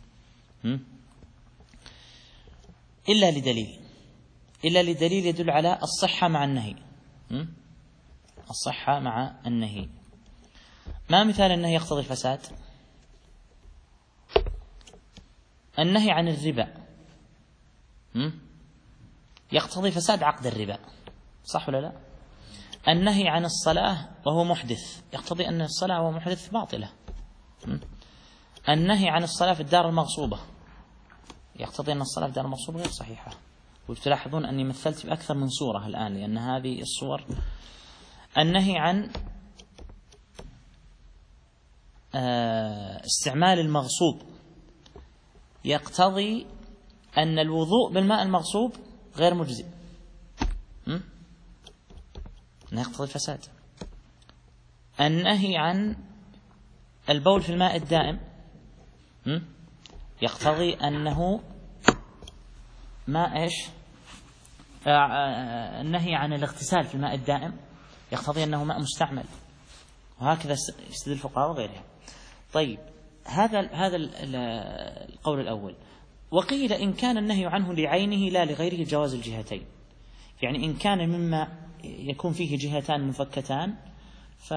إلا لدليل، إلا لدليل يدل على الصحة مع النهي. الصحة مع النهي. ما مثال النهي يقتضي الفساد؟ النهي عن الربا يقتضي فساد عقد الربا، صح ولا لا؟ النهي عن الصلاة وهو محدث يقتضي أن الصلاة وهو محدث باطلة. النهي عن الصلاة في الدار المغصوبة يقتضي أن الصلاة في الدار المغصوبة غير صحيحة. وتلاحظون أني مثلت بأكثر من صورة الآن، لأن هذه الصور. النهي عن استعمال المغصوب يقتضي أن الوضوء بالماء المغصوب غير مجزئ، أنه يقتضي الفساد. النهي عن البول في الماء الدائم يقتضي أنه ما إيش النهي عن الاغتسال في الماء الدائم يقتضي أنه ماء مستعمل، وهكذا يستدل الفقهاء وغيرها. طيب هذا هذا القول الأول. وقيل إن كان النهي عنه لعينه لا لغيره جواز الجهتين، يعني إن كان مما يكون فيه جهتان مفكتان ف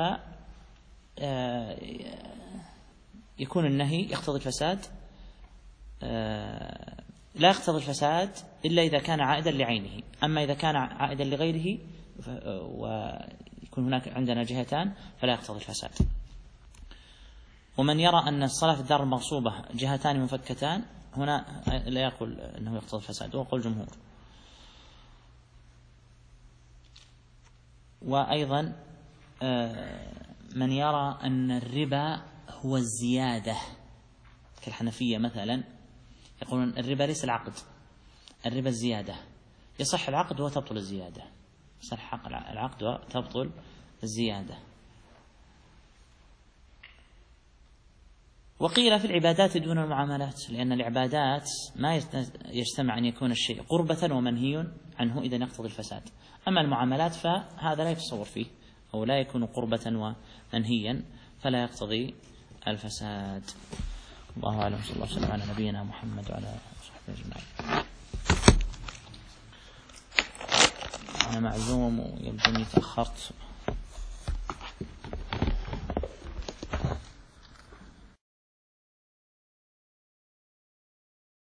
يكون النهي يقتضي الفساد، لا يقتضي الفساد إلا إذا كان عائدا لعينه. أما إذا كان عائدا لغيره ويكون هناك عندنا جهتان فلا يقتضي الفساد. ومن يرى أن الصلاة في الدار المغصوبة جهتان مفكتان هنا لا يقول أنه يقتضي الفساد، وقول الجمهور. وأيضا من يرى أن الربا هو الزيادة كالحنفية مثلا، يقولون الربا ليس العقد، الربا الزيادة، يصح العقد وتبطل الزيادة، يصح العقد وتبطل الزيادة. وقيل في العبادات دون المعاملات، لأن العبادات ما يجتمع أن يكون الشيء قربة ومنهي عنه إذا يقتضي الفساد. أما المعاملات فهذا لا يتصور فيه، أو لا يكون قربة ومنهيا فلا يقتضي الفساد. الله أعلم. صلى الله وسلم على نبينا محمد وعلى صحبه أجمعين. أنا معزوم ويبدوني تأخرت.